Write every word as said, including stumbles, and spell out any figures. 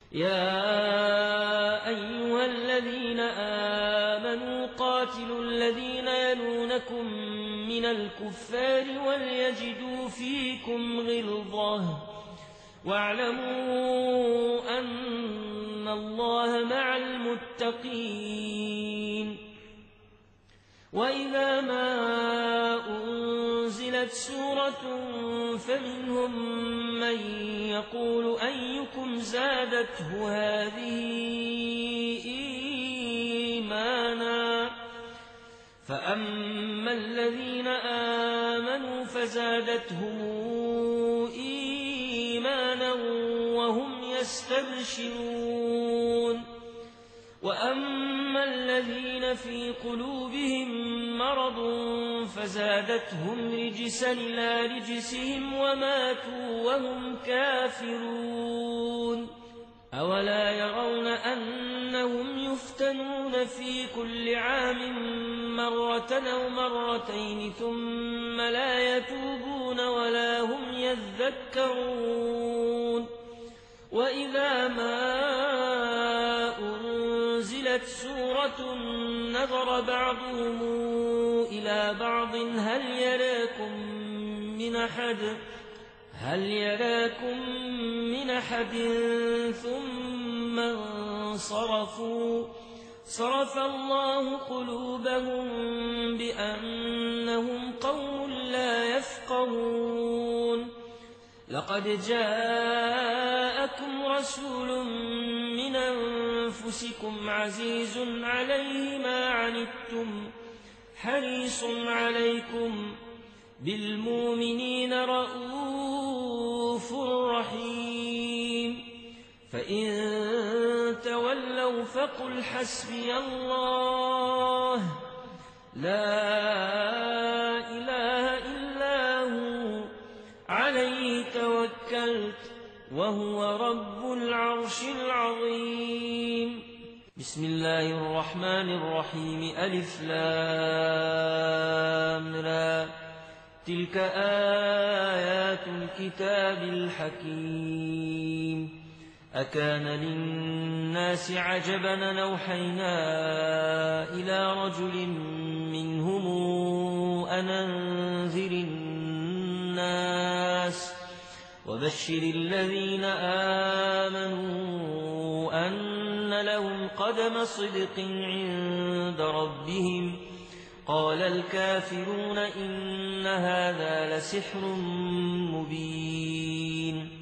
يا أيها الذين آمنوا قاتلوا الذين يلونكم من الكفار وليجدوا فيكم غلظة واعلموا أن الله مع المتقين. وإذا ما أنزلت سورة فمنهم من يقول أيكم زادته هذه إيمانا فأما الذين آمنوا فزادتهم إيمانا وهم يستبشرون. وأما الذين في قلوبهم مرض فزادتهم رجسا إلى رجسهم وماتوا وهم كافرون. أولا يرون أنهم يفتنون في كل عام مرة أو مرتين ثم لا يتوبون ولا هم يذكرون. وإذا ما أنزلت سورة نظر بعضهم إلى بعض هل يراكم من أحد هل يراكم من أحد ثم انصرفوا صرف الله قلوبهم بأنهم قوم لا يفقهون. لقد جاءكم رسول من أنفسكم عزيز عليه ما عنتم حريص عليكم بالمؤمنين رؤوف رحيم. فإن تولوا فقل حسبي الله لا إله إلا هو عليه توكلت وهو رب العرش العظيم. بسم الله الرحمن الرحيم. ألف لام را تلك آيات الكتاب الحكيم. أكان للناس عجبا أوحينا إلى رجل منهم أن أنذر الناس وبشر الذين آمنوا أن لهم قدم صدق عند ربهم. قال الكافرون إن هذا لسحر مبين.